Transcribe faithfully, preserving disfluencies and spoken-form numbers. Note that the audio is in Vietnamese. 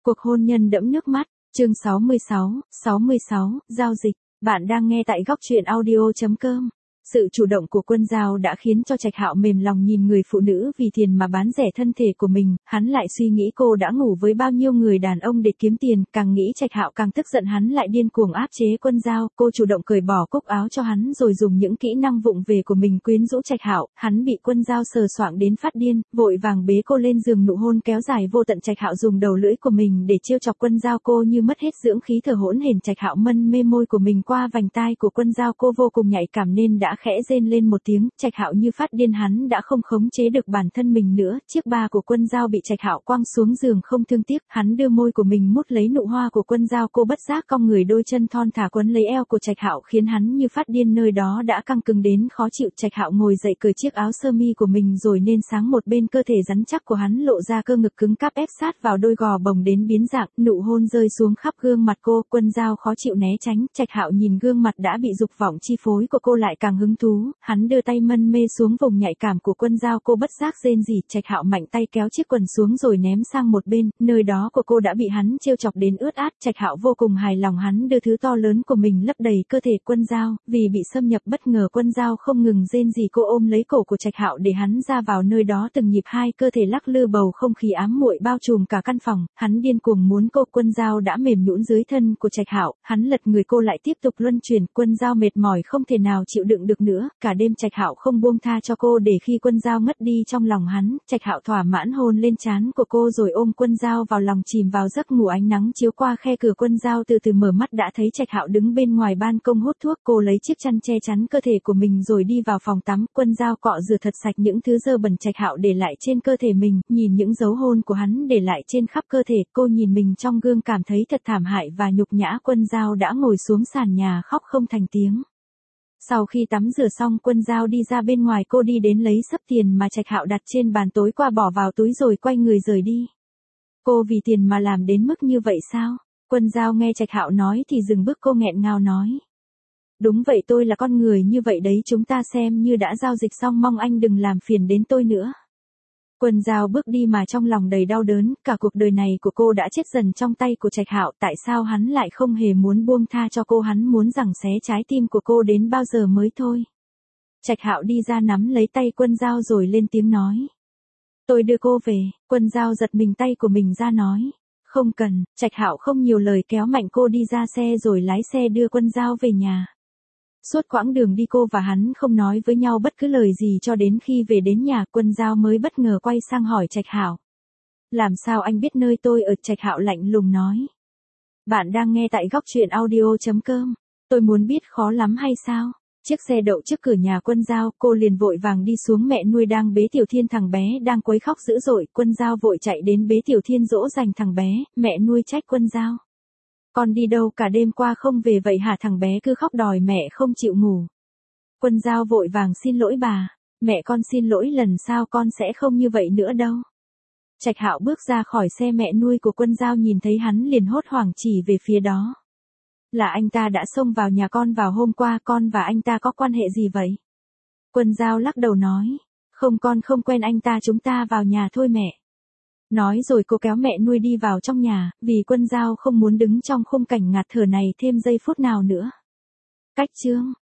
Cuộc hôn nhân đẫm nước mắt, chương sáu mươi sáu, sáu mươi sáu, giao dịch. Bạn đang nghe tại góc truyện audio chấm com. Sự chủ động của Quân Dao đã khiến cho Trạch Hạo mềm lòng nhìn người phụ nữ vì tiền mà bán rẻ thân thể của mình, hắn lại suy nghĩ cô đã ngủ với bao nhiêu người đàn ông để kiếm tiền, càng nghĩ Trạch Hạo càng tức giận, hắn lại điên cuồng áp chế Quân Dao, cô chủ động cởi bỏ cúc áo cho hắn rồi dùng những kỹ năng vụng về của mình quyến rũ Trạch Hạo, hắn bị Quân Dao sờ soạng đến phát điên, vội vàng bế cô lên giường nụ hôn kéo dài vô tận. Trạch Hạo dùng đầu lưỡi của mình để trêu chọc Quân Dao, cô như mất hết dưỡng khí thở hổn hển. Trạch Hạo mân mê môi của mình qua vành tai của Quân Dao, cô vô cùng nhạy cảm nên đã khẽ rên lên một tiếng. Trạch Hạo như phát điên, hắn đã không khống chế được bản thân mình nữa. Chiếc ba của Quân Dao bị Trạch Hạo quăng xuống giường không thương tiếc, hắn đưa môi của mình mút lấy nụ hoa của Quân Dao, cô bất giác cong người, đôi chân thon thả quấn lấy eo của Trạch Hạo khiến hắn như phát điên, nơi đó đã căng cứng đến khó chịu. Trạch Hạo ngồi dậy cởi chiếc áo sơ mi của mình rồi nên sáng một bên cơ thể rắn chắc của hắn lộ ra cơ ngực cứng cáp ép sát vào đôi gò bồng đến biến dạng, nụ hôn rơi xuống khắp gương mặt cô. Quân Dao khó chịu né tránh, Trạch Hạo nhìn gương mặt đã bị dục vọng chi phối của cô lại càng hứng thú, hắn đưa tay mân mê xuống vùng nhạy cảm của Quân Dao, cô bất giác rên rỉ. Trạch Hạo mạnh tay kéo chiếc quần xuống rồi ném sang một bên, nơi đó của cô đã bị hắn trêu chọc đến ướt át. Trạch Hạo vô cùng hài lòng, hắn đưa thứ to lớn của mình lấp đầy cơ thể Quân Dao, vì bị xâm nhập bất ngờ Quân Dao không ngừng rên rỉ, cô ôm lấy cổ của Trạch Hạo để hắn ra vào, nơi đó từng nhịp hai cơ thể lắc lư, bầu không khí ám muội bao trùm cả căn phòng, hắn điên cuồng muốn cô. Quân Dao đã mềm nhũn dưới thân của Trạch Hạo, hắn lật người cô lại tiếp tục luân chuyển. Quân Dao mệt mỏi không thể nào chịu đựng được nữa, cả đêm Trạch Hạo không buông tha cho cô để khi Quân Dao ngất đi trong lòng hắn, Trạch Hạo thỏa mãn hôn lên trán của cô rồi ôm Quân Dao vào lòng chìm vào giấc ngủ. Ánh nắng chiếu qua khe cửa, Quân Dao từ từ mở mắt đã thấy Trạch Hạo đứng bên ngoài ban công hút thuốc, cô lấy chiếc chăn che chắn cơ thể của mình rồi đi vào phòng tắm. Quân Dao cọ rửa thật sạch những thứ dơ bẩn Trạch Hạo để lại trên cơ thể mình, nhìn những dấu hôn của hắn để lại trên khắp cơ thể, cô nhìn mình trong gương cảm thấy thật thảm hại và nhục nhã. Quân Dao đã ngồi xuống sàn nhà khóc không thành tiếng. Sau khi tắm rửa xong, Quân Dao đi ra bên ngoài, cô đi đến lấy xấp tiền mà Trạch Hạo đặt trên bàn tối qua bỏ vào túi rồi quay người rời đi. Cô vì tiền mà làm đến mức như vậy sao? Quân Dao nghe Trạch Hạo nói thì dừng bước, cô nghẹn ngào nói. Đúng vậy, tôi là con người như vậy đấy, chúng ta xem như đã giao dịch xong, mong anh đừng làm phiền đến tôi nữa. Quân Dao bước đi mà trong lòng đầy đau đớn, cả cuộc đời này của cô đã chết dần trong tay của Trạch Hạo, tại sao hắn lại không hề muốn buông tha cho cô, hắn muốn giằng xé trái tim của cô đến bao giờ mới thôi. Trạch Hạo đi ra nắm lấy tay Quân Dao rồi lên tiếng nói. Tôi đưa cô về. Quân Dao giật mình tay của mình ra nói. Không cần. Trạch Hạo không nhiều lời kéo mạnh cô đi ra xe rồi lái xe đưa Quân Dao về nhà. Suốt quãng đường đi cô và hắn không nói với nhau bất cứ lời gì cho đến khi về đến nhà, Quân Dao mới bất ngờ quay sang hỏi Trạch Hạo. Làm sao anh biết nơi tôi ở? Trạch Hạo lạnh lùng nói. Bạn đang nghe tại góc truyện audio chấm com. Tôi muốn biết khó lắm hay sao? Chiếc xe đậu trước cửa nhà Quân Dao, cô liền vội vàng đi xuống. Mẹ nuôi đang bế Tiểu Thiên, thằng bé đang quấy khóc dữ dội. Quân Dao vội chạy đến bế Tiểu Thiên dỗ dành thằng bé. Mẹ nuôi trách Quân Dao. Con đi đâu cả đêm qua không về vậy hả? Thằng bé cứ khóc đòi mẹ không chịu ngủ. Quân Dao vội vàng xin lỗi bà. Mẹ con xin lỗi, lần sau con sẽ không như vậy nữa đâu. Trạch Hạo bước ra khỏi xe, mẹ nuôi của Quân Dao nhìn thấy hắn liền hốt hoảng chỉ về phía đó. Là anh ta đã xông vào nhà con vào hôm qua, con và anh ta có quan hệ gì vậy? Quân Dao lắc đầu nói. Không, con không quen anh ta, chúng ta vào nhà thôi mẹ. Nói rồi cô kéo mẹ nuôi đi vào trong nhà, vì Quân Dao không muốn đứng trong khung cảnh ngạt thở này thêm giây phút nào nữa. Cách chương